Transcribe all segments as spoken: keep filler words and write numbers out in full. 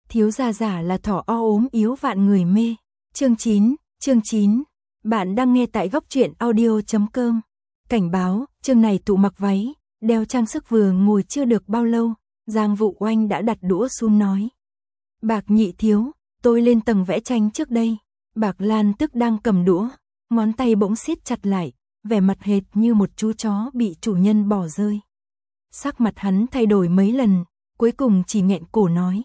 thiếu gia giả là thỏ o ốm yếu vạn người mê. Chương chín, chương chín. Bạn đang nghe tại góc truyện audio chấm com. Cảnh báo, chương này tụ mặc váy, đeo trang sức vừa ngồi chưa được bao lâu, Giang Vũ Oanh đã đặt đũa xuống nói. Bạc nhị thiếu, tôi lên tầng vẽ tranh trước đây. Bạc Lan Tức đang cầm đũa, ngón tay bỗng siết chặt lại, vẻ mặt hệt như một chú chó bị chủ nhân bỏ rơi. Sắc mặt hắn thay đổi mấy lần, cuối cùng chỉ nghẹn cổ nói.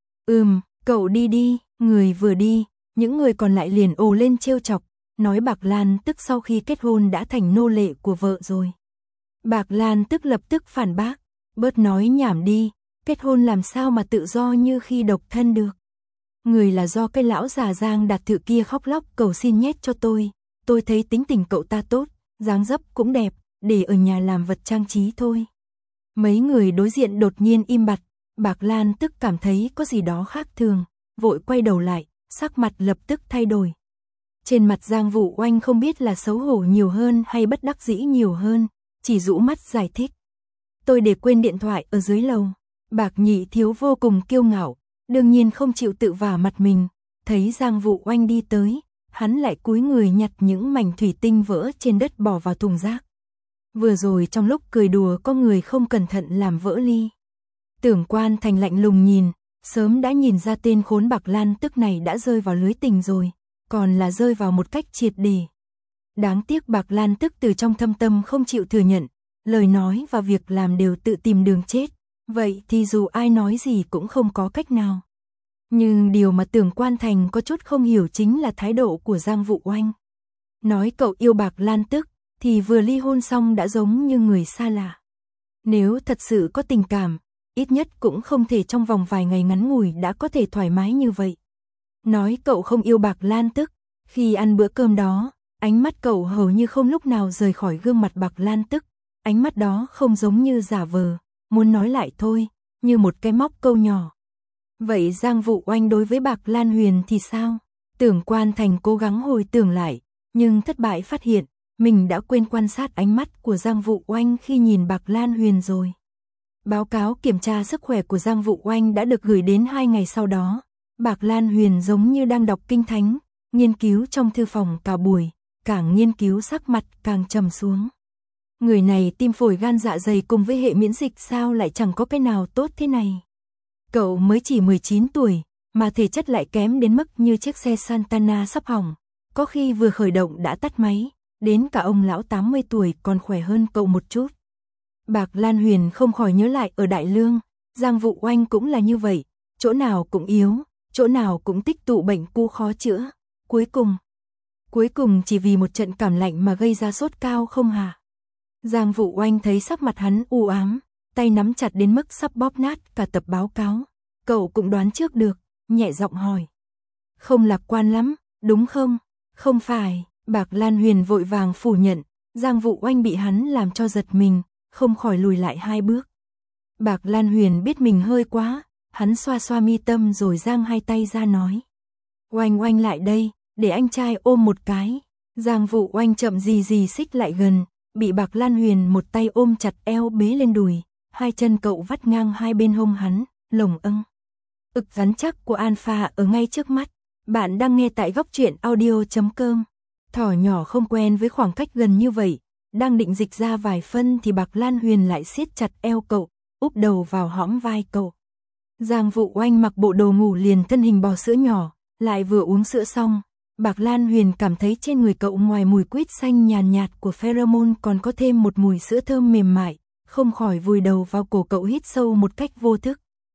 Ừm, cậu đi đi, người vừa đi, những người còn lại liền ồ lên trêu chọc, nói Bạc Lan Tức sau khi kết hôn đã thành nô lệ của vợ rồi. Bạc Lan Tức lập tức phản bác, bớt nói nhảm đi, kết hôn làm sao mà tự do như khi độc thân được. Người là do cái lão già Giang Đạt Thự kia khóc lóc cầu xin nhét cho tôi, tôi thấy tính tình cậu ta tốt, dáng dấp cũng đẹp, để ở nhà làm vật trang trí thôi. Mấy người đối diện đột nhiên im bặt, Bạc Lan Tức cảm thấy có gì đó khác thường, vội quay đầu lại, sắc mặt lập tức thay đổi. Trên mặt Giang Vũ Oanh không biết là xấu hổ nhiều hơn hay bất đắc dĩ nhiều hơn, chỉ rũ mắt giải thích. Tôi để quên điện thoại ở dưới lầu. Bạc nhị thiếu vô cùng kiêu ngạo, đương nhiên không chịu tự vả mặt mình, thấy Giang Vũ Oanh đi tới, hắn lại cúi người nhặt những mảnh thủy tinh vỡ trên đất bỏ vào thùng rác. Vừa rồi trong lúc cười đùa có người không cẩn thận làm vỡ ly. Tưởng Quan Thành lạnh lùng nhìn, sớm đã nhìn ra tên khốn Bạc Lan Tức này đã rơi vào lưới tình rồi, còn là rơi vào một cách triệt để. Đáng tiếc Bạc Lan Tức từ trong thâm tâm không chịu thừa nhận, lời nói và việc làm đều tự tìm đường chết, vậy thì dù ai nói gì cũng không có cách nào. Nhưng điều mà Tưởng Quan Thành có chút không hiểu chính là thái độ của Giang Vũ Oanh. Nói cậu yêu Bạc Lan Tức, thì vừa ly hôn xong đã giống như người xa lạ. Nếu thật sự có tình cảm, ít nhất cũng không thể trong vòng vài ngày ngắn ngủi đã có thể thoải mái như vậy. Nói cậu không yêu Bạc Lan Tức, khi ăn bữa cơm đó, ánh mắt cậu hầu như không lúc nào rời khỏi gương mặt Bạc Lan Tức, ánh mắt đó không giống như giả vờ, muốn nói lại thôi, như một cái móc câu nhỏ. Vậy Giang Vũ Oanh đối với Bạc Lan Huyền thì sao? Tưởng Quan Thành cố gắng hồi tưởng lại, nhưng thất bại phát hiện, mình đã quên quan sát ánh mắt của Giang Vũ Oanh khi nhìn Bạc Lan Huyền rồi. Báo cáo kiểm tra sức khỏe của Giang Vũ Oanh đã được gửi đến hai ngày sau đó. Bạc Lan Huyền giống như đang đọc kinh thánh, nghiên cứu trong thư phòng cả buổi, càng nghiên cứu sắc mặt càng trầm xuống. Người này tim phổi gan dạ dày cùng với hệ miễn dịch sao lại chẳng có cái nào tốt thế này. Cậu mới chỉ mười chín tuổi, mà thể chất lại kém đến mức như chiếc xe Santana sắp hỏng, có khi vừa khởi động đã tắt máy, đến cả ông lão tám mươi tuổi còn khỏe hơn cậu một chút. Bạc Lan Huyền không khỏi nhớ lại ở Đại Lương, Giang Vũ Oanh cũng là như vậy, chỗ nào cũng yếu, chỗ nào cũng tích tụ bệnh cũ khó chữa, cuối cùng, cuối cùng chỉ vì một trận cảm lạnh mà gây ra sốt cao không hả? Giang Vũ Oanh thấy sắc mặt hắn u ám, tay nắm chặt đến mức sắp bóp nát cả tập báo cáo, cậu cũng đoán trước được, nhẹ giọng hỏi. Không lạc quan lắm, đúng không? Không phải, Bạc Lan Huyền vội vàng phủ nhận, Giang Vũ Oanh bị hắn làm cho giật mình, không khỏi lùi lại hai bước. Bạc Lan Huyền biết mình hơi quá, hắn xoa xoa mi tâm rồi giang hai tay ra nói. Oanh Oanh lại đây, để anh trai ôm một cái. Giang Vũ Oanh chậm gì gì xích lại gần, bị Bạc Lan Huyền một tay ôm chặt eo bế lên đùi, hai chân cậu vắt ngang hai bên hông hắn, lồng âng. Ực rắn chắc của Alpha ở ngay trước mắt. Bạn đang nghe tại góc truyện audio chấm com. Thỏ nhỏ không quen với khoảng cách gần như vậy, đang định dịch ra vài phân thì Bạc Lan Huyền lại siết chặt eo cậu, úp đầu vào hõm vai cậu. Giang Vũ Oanh mặc bộ đồ ngủ liền thân hình bò sữa nhỏ, lại vừa uống sữa xong, Bạc Lan Huyền cảm thấy trên người cậu ngoài mùi quýt xanh nhàn nhạt của pheromone còn có thêm một mùi sữa thơm mềm mại, không khỏi vùi đầu vào cổ cậu hít sâu một cách vô thức.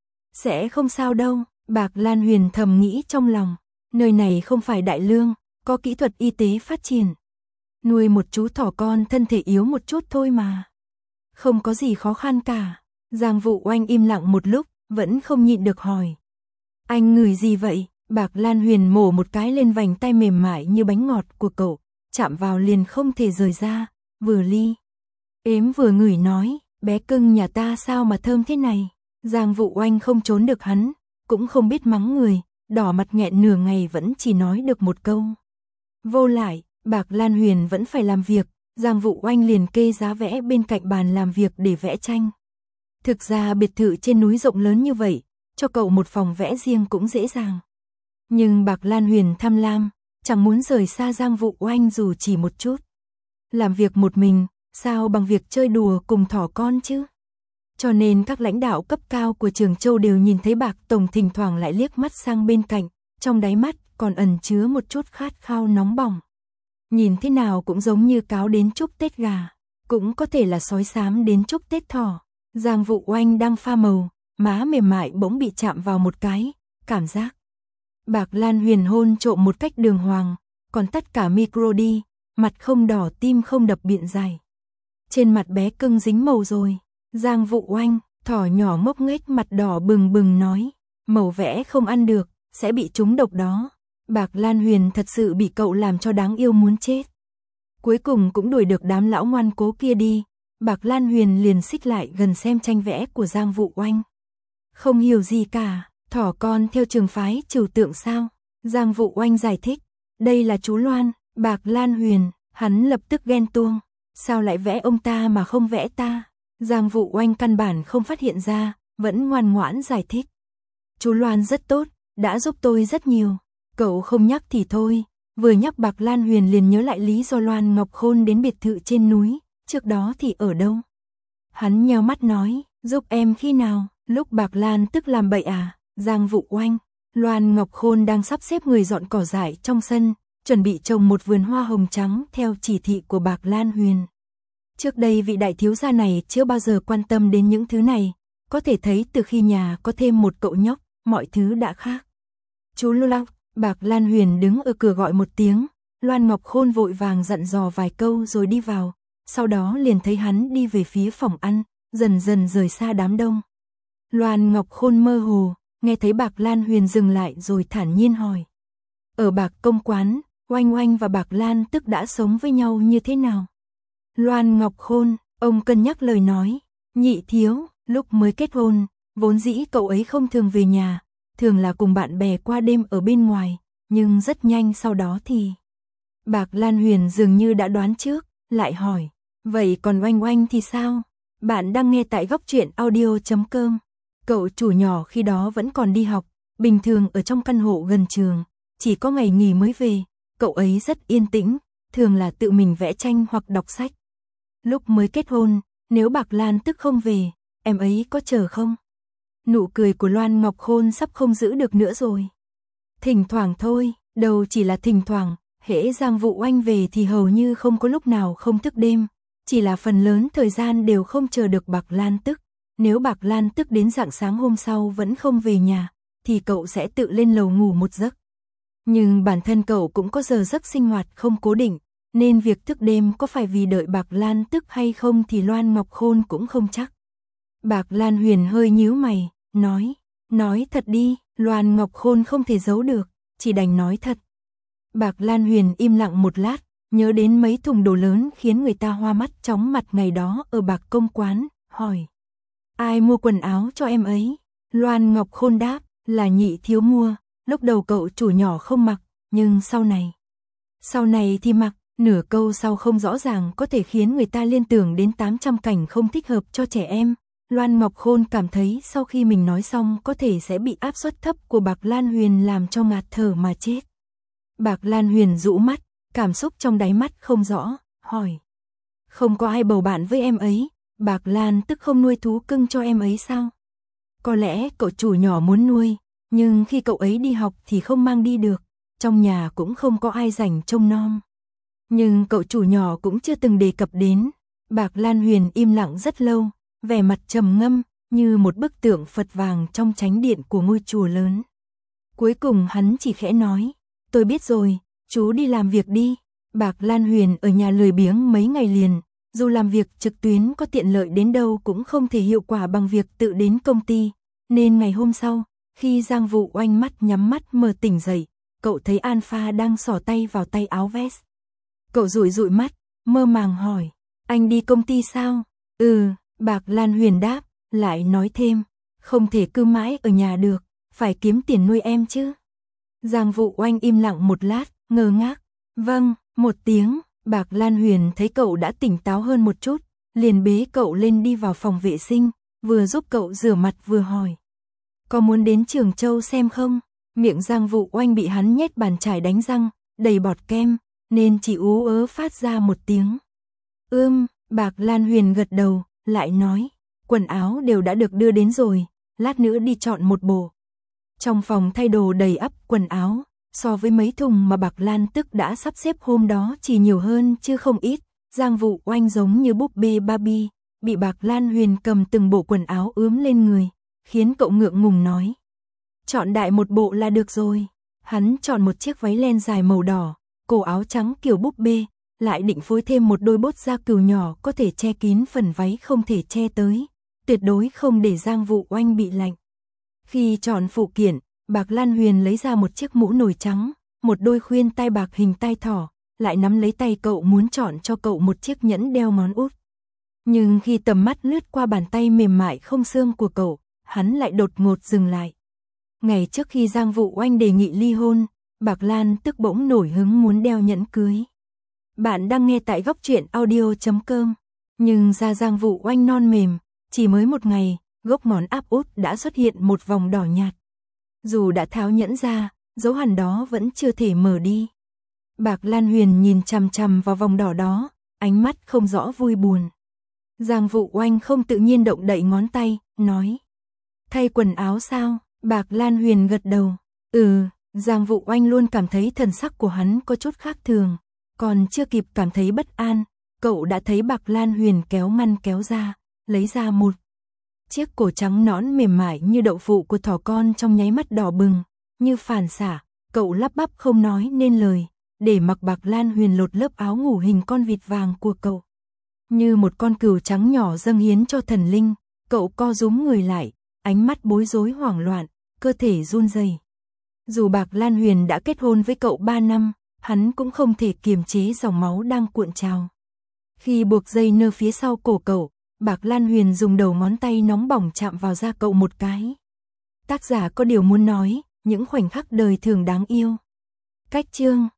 Sẽ không sao đâu, Bạc Lan Huyền thầm nghĩ trong lòng, nơi này không phải Đại Lương, có kỹ thuật y tế phát triển. Nuôi một chú thỏ con thân thể yếu một chút thôi mà. Không có gì khó khăn cả. Giang Vũ Oanh im lặng một lúc, vẫn không nhịn được hỏi. Anh ngửi gì vậy? Bạc Lan Huyền mổ một cái lên vành tay mềm mại như bánh ngọt của cậu, chạm vào liền không thể rời ra, vừa ly. Ếm vừa ngửi nói, bé cưng nhà ta sao mà thơm thế này? Giang Vũ Oanh không trốn được hắn, cũng không biết mắng người, đỏ mặt nghẹn nửa ngày vẫn chỉ nói được một câu. Vô lại, Bạc Lan Huyền vẫn phải làm việc, Giang Vũ Oanh liền kê giá vẽ bên cạnh bàn làm việc để vẽ tranh. Thực ra biệt thự trên núi rộng lớn như vậy, cho cậu một phòng vẽ riêng cũng dễ dàng. Nhưng Bạc Lan Huyền tham lam, chẳng muốn rời xa Giang Vũ Oanh dù chỉ một chút. Làm việc một mình, sao bằng việc chơi đùa cùng thỏ con chứ? Cho nên các lãnh đạo cấp cao của Trường Châu đều nhìn thấy Bạc Tổng thỉnh thoảng lại liếc mắt sang bên cạnh, trong đáy mắt còn ẩn chứa một chút khát khao nóng bỏng. Nhìn thế nào cũng giống như cáo đến chúc Tết gà, cũng có thể là sói xám đến chúc Tết thỏ. Giang Vũ Oanh đang pha màu, má mềm mại bỗng bị chạm vào một cái, cảm giác. Bạc Lan Huyền hôn trộm một cách đường hoàng, còn tắt cả micro đi, mặt không đỏ tim không đập biện dài. Trên mặt bé cưng dính màu rồi. Giang Vũ Oanh, thỏ nhỏ ngốc nghếch mặt đỏ bừng bừng nói, màu vẽ không ăn được, sẽ bị trúng độc đó. Bạc Lan Huyền thật sự bị cậu làm cho đáng yêu muốn chết. Cuối cùng cũng đuổi được đám lão ngoan cố kia đi, Bạc Lan Huyền liền xích lại gần xem tranh vẽ của Giang Vũ Oanh. Không hiểu gì cả, thỏ con theo trường phái trừu tượng sao? Giang Vũ Oanh giải thích, đây là chú Loan. Bạc Lan Huyền, hắn lập tức ghen tuông, sao lại vẽ ông ta mà không vẽ ta? Giang Vũ Oanh căn bản không phát hiện ra, vẫn ngoan ngoãn giải thích. Chú Loan rất tốt, đã giúp tôi rất nhiều. Cậu không nhắc thì thôi, vừa nhắc Bạc Lan Huyền liền nhớ lại lý do Loan Ngọc Khôn đến biệt thự trên núi, trước đó thì ở đâu? Hắn nheo mắt nói, giúp em khi nào? Lúc Bạc Lan tức làm bậy à? Giang Vũ Oanh, Loan Ngọc Khôn đang sắp xếp người dọn cỏ dại trong sân, chuẩn bị trồng một vườn hoa hồng trắng theo chỉ thị của Bạc Lan Huyền. Trước đây vị đại thiếu gia này chưa bao giờ quan tâm đến những thứ này, có thể thấy từ khi nhà có thêm một cậu nhóc, mọi thứ đã khác. Chú Loan, Bạc Lan Huyền đứng ở cửa gọi một tiếng, Loan Ngọc Khôn vội vàng dặn dò vài câu rồi đi vào, sau đó liền thấy hắn đi về phía phòng ăn, dần dần rời xa đám đông. Loan Ngọc Khôn mơ hồ, nghe thấy Bạc Lan Huyền dừng lại rồi thản nhiên hỏi. Ở Bạc Công Quán, Oanh Oanh và Bạc Lan tức đã sống với nhau như thế nào? Loan Ngọc Khôn, ông cân nhắc lời nói, nhị thiếu, lúc mới kết hôn, vốn dĩ cậu ấy không thường về nhà, thường là cùng bạn bè qua đêm ở bên ngoài, nhưng rất nhanh sau đó thì... Bạc Lan Huyền dường như đã đoán trước, lại hỏi, vậy còn Oanh Oanh thì sao? Bạn đang nghe tại góc truyện audio chấm com. Cậu chủ nhỏ khi đó vẫn còn đi học, bình thường ở trong căn hộ gần trường, chỉ có ngày nghỉ mới về, cậu ấy rất yên tĩnh, thường là tự mình vẽ tranh hoặc đọc sách. Lúc mới kết hôn, nếu Bạc Lan tức không về, em ấy có chờ không? Nụ cười của Loan Ngọc Khôn sắp không giữ được nữa rồi. Thỉnh thoảng thôi, đầu chỉ là thỉnh thoảng, hễ Giang Vũ Oanh về thì hầu như không có lúc nào không thức đêm, chỉ là phần lớn thời gian đều không chờ được Bạc Lan tức. Nếu Bạc Lan tức đến rạng sáng hôm sau vẫn không về nhà, thì cậu sẽ tự lên lầu ngủ một giấc. Nhưng bản thân cậu cũng có giờ giấc sinh hoạt không cố định, nên việc thức đêm có phải vì đợi Bạc Lan tức hay không thì Loan Ngọc Khôn cũng không chắc. Bạc Lan Huyền hơi nhíu mày, nói, nói thật đi, Loan Ngọc Khôn không thể giấu được, chỉ đành nói thật. Bạc Lan Huyền im lặng một lát, nhớ đến mấy thùng đồ lớn khiến người ta hoa mắt chóng mặt ngày đó ở Bạc Công Quán, hỏi. Ai mua quần áo cho em ấy? Loan Ngọc Khôn đáp, là nhị thiếu mua, lúc đầu cậu chủ nhỏ không mặc, nhưng sau này. Sau này thì mặc, nửa câu sau không rõ ràng có thể khiến người ta liên tưởng đến tám trăm cảnh không thích hợp cho trẻ em. Loan Ngọc Khôn cảm thấy sau khi mình nói xong có thể sẽ bị áp suất thấp của Bạc Lan Huyền làm cho ngạt thở mà chết. Bạc Lan Huyền rũ mắt, cảm xúc trong đáy mắt không rõ, hỏi. Không có ai bầu bạn với em ấy, Bạc Lan tức không nuôi thú cưng cho em ấy sao? Có lẽ cậu chủ nhỏ muốn nuôi, nhưng khi cậu ấy đi học thì không mang đi được, trong nhà cũng không có ai rảnh trông nom. Nhưng cậu chủ nhỏ cũng chưa từng đề cập đến. Bạc Lan Huyền im lặng rất lâu, vẻ mặt trầm ngâm, như một bức tượng Phật vàng trong chánh điện của ngôi chùa lớn. Cuối cùng hắn chỉ khẽ nói, tôi biết rồi, chú đi làm việc đi. Bạc Lan Huyền ở nhà lười biếng mấy ngày liền, dù làm việc trực tuyến có tiện lợi đến đâu cũng không thể hiệu quả bằng việc tự đến công ty, nên ngày hôm sau, khi Giang Vũ Oanh mắt nhắm mắt mở tỉnh dậy, cậu thấy Alpha đang xỏ tay vào tay áo vest. Cậu dụi dụi mắt, mơ màng hỏi, anh đi công ty sao? Ừ, Bạc Lan Huyền đáp, lại nói thêm, không thể cứ mãi ở nhà được, phải kiếm tiền nuôi em chứ. Giang Vũ Oanh im lặng một lát, ngơ ngác, vâng, một tiếng. Bạc Lan Huyền thấy cậu đã tỉnh táo hơn một chút, liền bế cậu lên đi vào phòng vệ sinh, vừa giúp cậu rửa mặt vừa hỏi. có muốn đến Trường Châu xem không? Miệng Giang Vũ Oanh bị hắn nhét bàn chải đánh răng, đầy bọt kem, nên chỉ ú ớ phát ra một tiếng. Ưm, Bạc Lan Huyền gật đầu, lại nói, quần áo đều đã được đưa đến rồi, lát nữa đi chọn một bộ. Trong phòng thay đồ đầy ắp quần áo, so với mấy thùng mà Bạc Lan Tức đã sắp xếp hôm đó chỉ nhiều hơn chứ không ít. Giang Vũ Oanh giống như búp bê Barbie, bị Bạc Lan Huyền cầm từng bộ quần áo ướm lên người, khiến cậu ngượng ngùng nói. Chọn đại một bộ là được rồi. Hắn chọn một chiếc váy len dài màu đỏ, cổ áo trắng kiểu búp bê, lại định phối thêm một đôi bốt da cừu nhỏ có thể che kín phần váy không thể che tới, tuyệt đối không để Giang Vũ Oanh bị lạnh. Khi chọn phụ kiện, Bạc Lan Huyền lấy ra một chiếc mũ nồi trắng, một đôi khuyên tai bạc hình tai thỏ, lại nắm lấy tay cậu muốn chọn cho cậu một chiếc nhẫn đeo ngón út. Nhưng khi tầm mắt lướt qua bàn tay mềm mại không xương của cậu, hắn lại đột ngột dừng lại. Ngày trước khi Giang Vũ Oanh đề nghị ly hôn, Bạc Lan Tức bỗng nổi hứng muốn đeo nhẫn cưới. Bạn đang nghe tại góc truyện audio chấm com. Nhưng da Giang Vũ Oanh non mềm, chỉ mới một ngày, gốc ngón áp út đã xuất hiện một vòng đỏ nhạt. Dù đã tháo nhẫn ra, dấu hằn đó vẫn chưa thể mở đi. Bạc Lan Huyền nhìn chằm chằm vào vòng đỏ đó, ánh mắt không rõ vui buồn. Giang Vũ Oanh không tự nhiên động đậy ngón tay, nói. Thay quần áo sao? Bạc Lan Huyền gật đầu. Ừ, Giang Vũ Oanh luôn cảm thấy thần sắc của hắn có chút khác thường. Còn chưa kịp cảm thấy bất an, cậu đã thấy Bạc Lan Huyền kéo ngăn kéo ra, lấy ra một chiếc cổ trắng nõn mềm mại như đậu phụ của thỏ con, trong nháy mắt đỏ bừng, như phản xạ, cậu lắp bắp không nói nên lời, để mặc Bạc Lan Huyền lột lớp áo ngủ hình con vịt vàng của cậu. Như một con cừu trắng nhỏ dâng hiến cho thần linh, cậu co rúm người lại, ánh mắt bối rối hoảng loạn, cơ thể run rẩy. Dù Bạc Lan Huyền đã kết hôn với cậu ba năm, hắn cũng không thể kiềm chế dòng máu đang cuộn trào. Khi buộc dây nơ phía sau cổ cậu, Bạc Lan Huyền dùng đầu ngón tay nóng bỏng chạm vào da cậu một cái. Tác giả có điều muốn nói, những khoảnh khắc đời thường đáng yêu. Cách chương